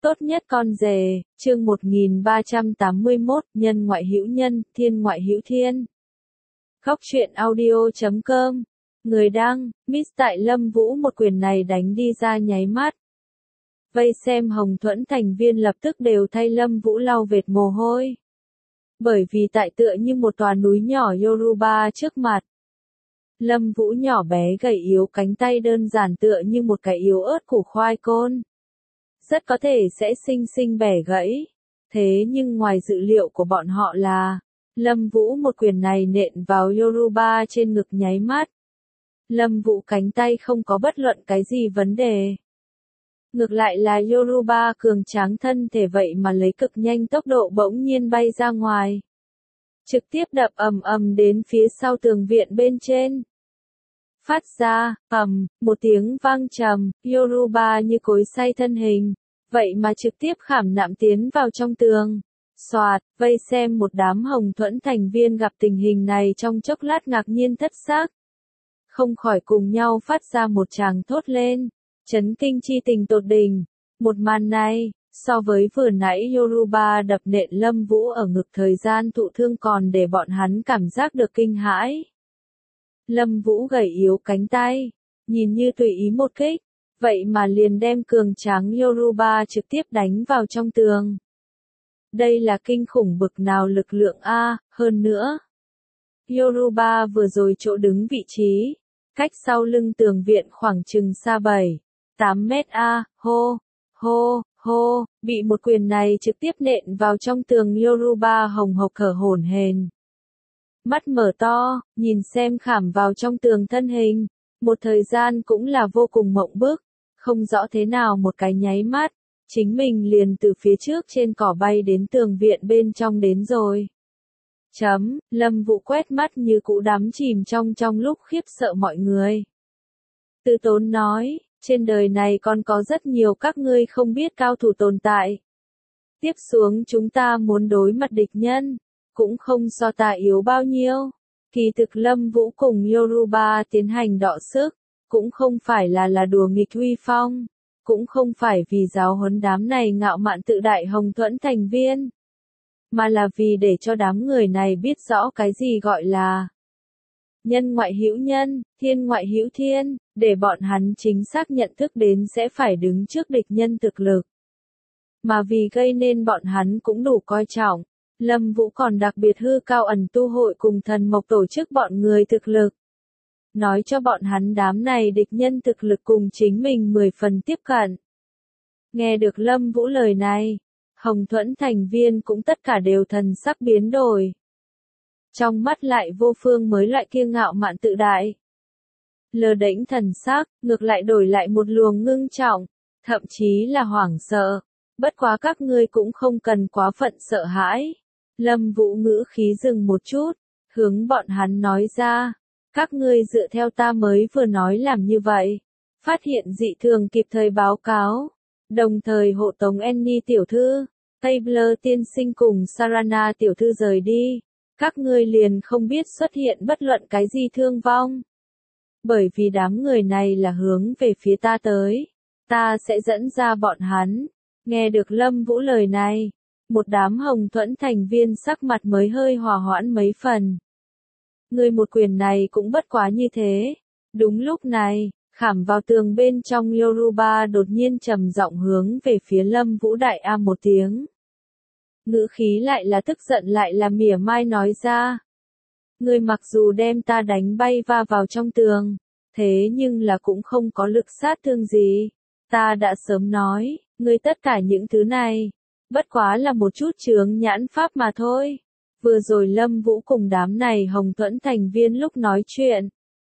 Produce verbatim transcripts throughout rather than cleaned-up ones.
Tốt nhất con rể, chương một nghìn ba trăm tám mươi mốt, nhân ngoại hữu nhân, thiên ngoại hữu thiên. Góc truyện audio chấm com. Người đăng, Miss tại Lâm Vũ một quyền này đánh đi ra nháy mắt. Vây xem Hồng Thuẫn thành viên lập tức đều thay Lâm Vũ lau vệt mồ hôi. Bởi vì tại tựa như một tòa núi nhỏ Yoruba trước mặt. Lâm Vũ nhỏ bé gầy yếu, cánh tay đơn giản tựa như một cái yếu ớt củ khoai côn. Rất có thể sẽ xinh xinh bẻ gãy. Thế nhưng ngoài dự liệu của bọn họ là, Lâm Vũ một quyền này nện vào Yoruba trên ngực nháy mắt. Lâm Vũ cánh tay không có bất luận cái gì vấn đề. Ngược lại là Yoruba cường tráng thân thể vậy mà lấy cực nhanh tốc độ bỗng nhiên bay ra ngoài. Trực tiếp đập ầm ầm đến phía sau tường viện bên trên. Phát ra, ầm, một tiếng vang trầm, Yoruba như cối xay thân hình, vậy mà trực tiếp khảm nạm tiến vào trong tường. Xoạt, vây xem một đám Hồng Thuẫn thành viên gặp tình hình này trong chốc lát ngạc nhiên thất xác. Không khỏi cùng nhau phát ra một tràng thốt lên, chấn kinh chi tình tột đỉnh. Một màn này, so với vừa nãy Yoruba đập nện Lâm Vũ ở ngực thời gian thụ thương còn để bọn hắn cảm giác được kinh hãi. Lâm Vũ gầy yếu cánh tay, nhìn như tùy ý một kích, vậy mà liền đem cường tráng Yoruba trực tiếp đánh vào trong tường. Đây là kinh khủng bực nào lực lượng a, hơn nữa. Yoruba vừa rồi chỗ đứng vị trí, cách sau lưng tường viện khoảng chừng xa bảy, tám mét a, hô, hô, hô, bị một quyền này trực tiếp nện vào trong tường Yoruba hồng hộc thở hổn hển. Mắt mở to, nhìn xem khảm vào trong tường thân hình, một thời gian cũng là vô cùng mộng bức, không rõ thế nào một cái nháy mắt, chính mình liền từ phía trước trên cỏ bay đến tường viện bên trong đến rồi. Chấm, Lâm Vũ quét mắt như cũ đắm chìm trong trong lúc khiếp sợ mọi người. Từ Tốn nói, trên đời này còn có rất nhiều các ngươi không biết cao thủ tồn tại. Tiếp xuống chúng ta muốn đối mặt địch nhân, cũng không so ta yếu bao nhiêu. Kỳ thực Lâm Vũ cùng Yoruba tiến hành đọ sức, cũng không phải là là đùa nghịch uy phong, cũng không phải vì giáo huấn đám này ngạo mạn tự đại Hồng Thuẫn thành viên, mà là vì để cho đám người này biết rõ cái gì gọi là nhân ngoại hữu nhân, thiên ngoại hữu thiên, để bọn hắn chính xác nhận thức đến sẽ phải đứng trước địch nhân thực lực. Mà vì gây nên bọn hắn cũng đủ coi trọng, Lâm Vũ còn đặc biệt hư cao ẩn tu hội cùng thần mộc tổ chức bọn người thực lực. Nói cho bọn hắn đám này địch nhân thực lực cùng chính mình mười phần tiếp cận. Nghe được Lâm Vũ lời này, Hồng Thuẫn thành viên cũng tất cả đều thần sắc biến đổi. Trong mắt lại vô phương mới loại kiêu ngạo mạn tự đại. Lơ đễnh thần sắc, ngược lại đổi lại một luồng ngưng trọng, thậm chí là hoảng sợ. Bất quá các ngươi cũng không cần quá phận sợ hãi. Lâm Vũ ngữ khí dừng một chút, hướng bọn hắn nói ra. Các ngươi dựa theo ta mới vừa nói làm như vậy. Phát hiện dị thường kịp thời báo cáo. Đồng thời hộ tống Annie tiểu thư, Taylor tiên sinh cùng Sarana tiểu thư rời đi. Các ngươi liền không biết xuất hiện bất luận cái gì thương vong. Bởi vì đám người này là hướng về phía ta tới. Ta sẽ dẫn ra bọn hắn. Nghe được Lâm Vũ lời này, một đám Hồng Thuẫn thành viên sắc mặt mới hơi hòa hoãn mấy phần. Người một quyền này cũng bất quá như thế. Đúng lúc này, khảm vào tường bên trong Yoruba đột nhiên trầm giọng hướng về phía Lâm Vũ đại a một tiếng. Ngữ khí lại là tức giận lại là mỉa mai nói ra. Ngươi mặc dù đem ta đánh bay va vào trong tường, thế nhưng là cũng không có lực sát thương gì. Ta đã sớm nói, ngươi tất cả những thứ này, bất quá là một chút chướng nhãn pháp mà thôi. Vừa rồi Lâm Vũ cùng đám này Hồng Thuẫn thành viên lúc nói chuyện.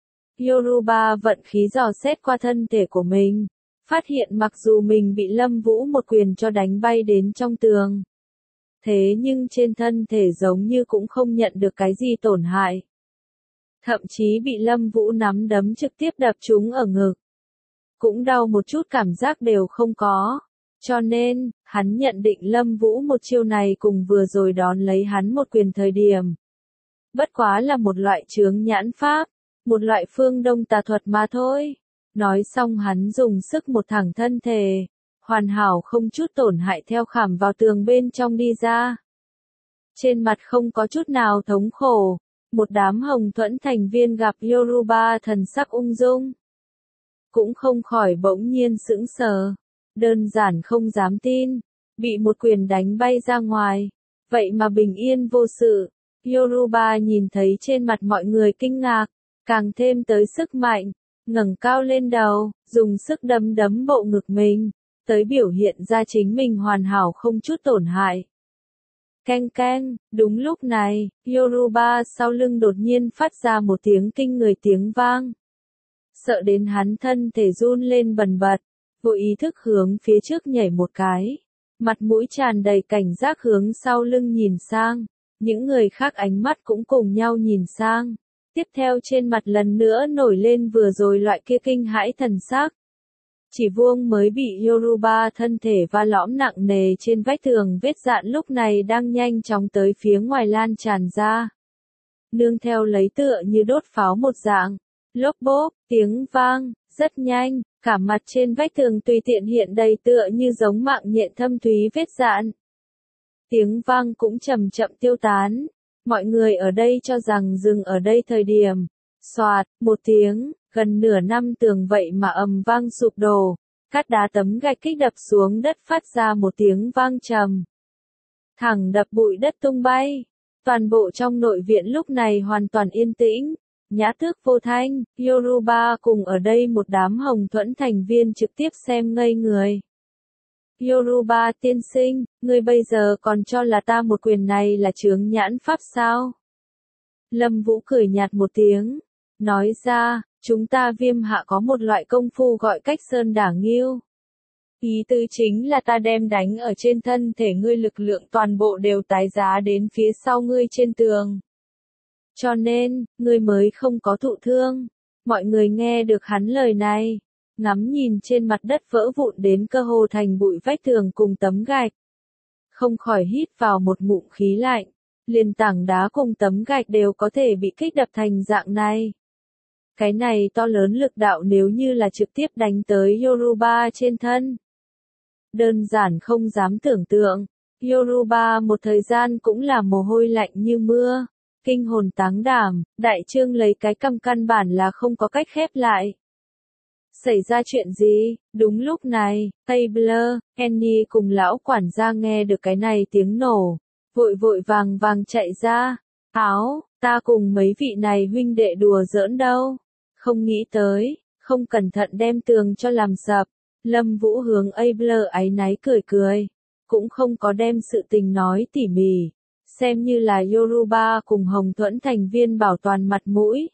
Yoruba vận khí dò xét qua thân thể của mình, phát hiện mặc dù mình bị Lâm Vũ một quyền cho đánh bay đến trong tường. Thế nhưng trên thân thể giống như cũng không nhận được cái gì tổn hại. Thậm chí bị Lâm Vũ nắm đấm trực tiếp đập trúng ở ngực. Cũng đau một chút cảm giác đều không có. Cho nên, hắn nhận định Lâm Vũ một chiêu này cùng vừa rồi đón lấy hắn một quyền thời điểm. Bất quá là một loại chướng nhãn pháp, một loại phương Đông tà thuật mà thôi. Nói xong hắn dùng sức một thẳng thân thể, hoàn hảo không chút tổn hại theo khảm vào tường bên trong đi ra. Trên mặt không có chút nào thống khổ, một đám Hồng Thuẫn thành viên gặp Yoruba thần sắc ung dung. Cũng không khỏi bỗng nhiên sững sờ, đơn giản không dám tin, bị một quyền đánh bay ra ngoài, vậy mà bình yên vô sự. Yoruba nhìn thấy trên mặt mọi người kinh ngạc, càng thêm tới sức mạnh, ngẩng cao lên đầu, dùng sức đấm đấm bộ ngực mình, tới biểu hiện ra chính mình hoàn hảo không chút tổn hại. Keng keng, đúng lúc này, Yoruba sau lưng đột nhiên phát ra một tiếng kinh người tiếng vang. Sợ đến hắn thân thể run lên bần bật, vô ý thức hướng phía trước nhảy một cái, mặt mũi tràn đầy cảnh giác hướng sau lưng nhìn sang, những người khác ánh mắt cũng cùng nhau nhìn sang. Tiếp theo trên mặt lần nữa nổi lên vừa rồi loại kia kinh hãi thần sắc. Chỉ vuông mới bị Yoruba thân thể va lõm nặng nề trên vách tường, vết dạn lúc này đang nhanh chóng tới phía ngoài lan tràn ra. Nương theo lấy tựa như đốt pháo một dạng, lốp bốp, tiếng vang, rất nhanh, cả mặt trên vách tường tùy tiện hiện đầy tựa như giống mạng nhện thâm thúy vết dạn. Tiếng vang cũng chậm chậm tiêu tán. Mọi người ở đây cho rằng dừng ở đây thời điểm. Xoạt, một tiếng, gần nửa năm tường vậy mà ầm vang sụp đổ. Cát đá tấm gạch kích đập xuống đất phát ra một tiếng vang trầm. Thẳng đập bụi đất tung bay. Toàn bộ trong nội viện lúc này hoàn toàn yên tĩnh. Nhã tước vô thanh, Yoruba cùng ở đây một đám Hồng Thuẫn thành viên trực tiếp xem ngây người. Yoruba tiên sinh, ngươi bây giờ còn cho là ta một quyền này là chướng nhãn pháp sao? Lâm Vũ cười nhạt một tiếng, nói ra, chúng ta Viêm Hạ có một loại công phu gọi cách sơn đả nghiêu. Ý tứ chính là ta đem đánh ở trên thân thể ngươi lực lượng toàn bộ đều tái giá đến phía sau ngươi trên tường. Cho nên, ngươi mới không có thụ thương. Mọi người nghe được hắn lời này, ngắm nhìn trên mặt đất vỡ vụn đến cơ hồ thành bụi vách tường cùng tấm gạch. Không khỏi hít vào một ngụm khí lạnh, liền tảng đá cùng tấm gạch đều có thể bị kích đập thành dạng này. Cái này to lớn lực đạo nếu như là trực tiếp đánh tới Yoruba trên thân. Đơn giản không dám tưởng tượng, Yoruba một thời gian cũng là mồ hôi lạnh như mưa, kinh hồn táng đảm, đại trương lấy cái cằm căn bản là không có cách khép lại. Xảy ra chuyện gì? Đúng lúc này, Tabler, Annie cùng lão quản gia nghe được cái này tiếng nổ, vội vội vàng vàng chạy ra. Áo, ta cùng mấy vị này huynh đệ đùa giỡn đâu. Không nghĩ tới, không cẩn thận đem tường cho làm sập. Lâm Vũ hướng Abler áy náy cười cười, cũng không có đem sự tình nói tỉ mỉ, xem như là Yoruba cùng Hồng Thuẫn thành viên bảo toàn mặt mũi.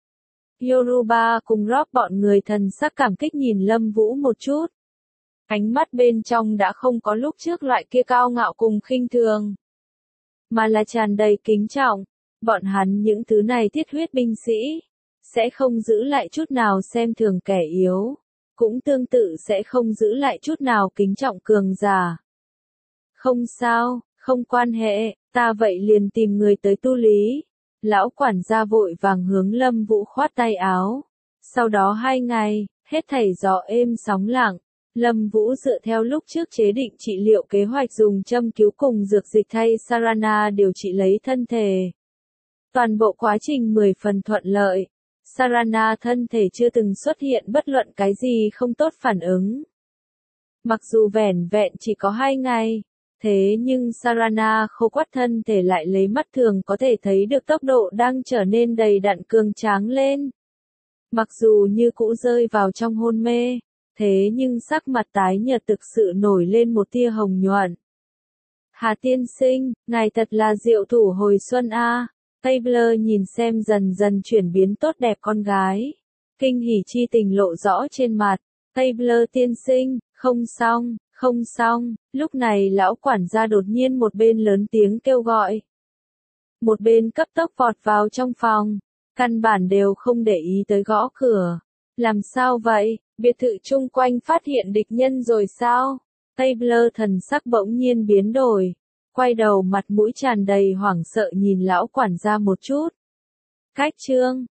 Yoruba cùng Rob bọn người thần sắc cảm kích nhìn Lâm Vũ một chút. Ánh mắt bên trong đã không có lúc trước loại kia cao ngạo cùng khinh thường, mà là tràn đầy kính trọng. Bọn hắn những thứ này thiết huyết binh sĩ, sẽ không giữ lại chút nào xem thường kẻ yếu, cũng tương tự sẽ không giữ lại chút nào kính trọng cường giả. Không sao, không quan hệ, ta vậy liền tìm người tới tu lý. Lão quản gia vội vàng hướng Lâm Vũ khoát tay áo. Sau đó hai ngày, hết thảy gió êm sóng lặng. Lâm Vũ dựa theo lúc trước chế định trị liệu kế hoạch dùng châm cứu cùng dược dịch thay Sarana điều trị lấy thân thể. Toàn bộ quá trình mười phần thuận lợi. Sarana thân thể chưa từng xuất hiện bất luận cái gì không tốt phản ứng. Mặc dù vẻn vẹn chỉ có hai ngày, thế nhưng Sarana khô quắt thân thể lại lấy mắt thường có thể thấy được tốc độ đang trở nên đầy đặn cường tráng lên. Mặc dù như cũ rơi vào trong hôn mê, thế nhưng sắc mặt tái nhợt thực sự nổi lên một tia hồng nhuận. Hà tiên sinh, ngài thật là diệu thủ hồi xuân a. Tabler nhìn xem dần dần chuyển biến tốt đẹp con gái. Kinh hỉ chi tình lộ rõ trên mặt. Tabler tiên sinh, không xong, không xong. Lúc này lão quản gia đột nhiên một bên lớn tiếng kêu gọi. Một bên cấp tốc vọt vào trong phòng. Căn bản đều không để ý tới gõ cửa. Làm sao vậy? Biệt thự chung quanh phát hiện địch nhân rồi sao? Tabler thần sắc bỗng nhiên biến đổi. Quay đầu mặt mũi tràn đầy hoảng sợ nhìn lão quản gia một chút. Cách chương,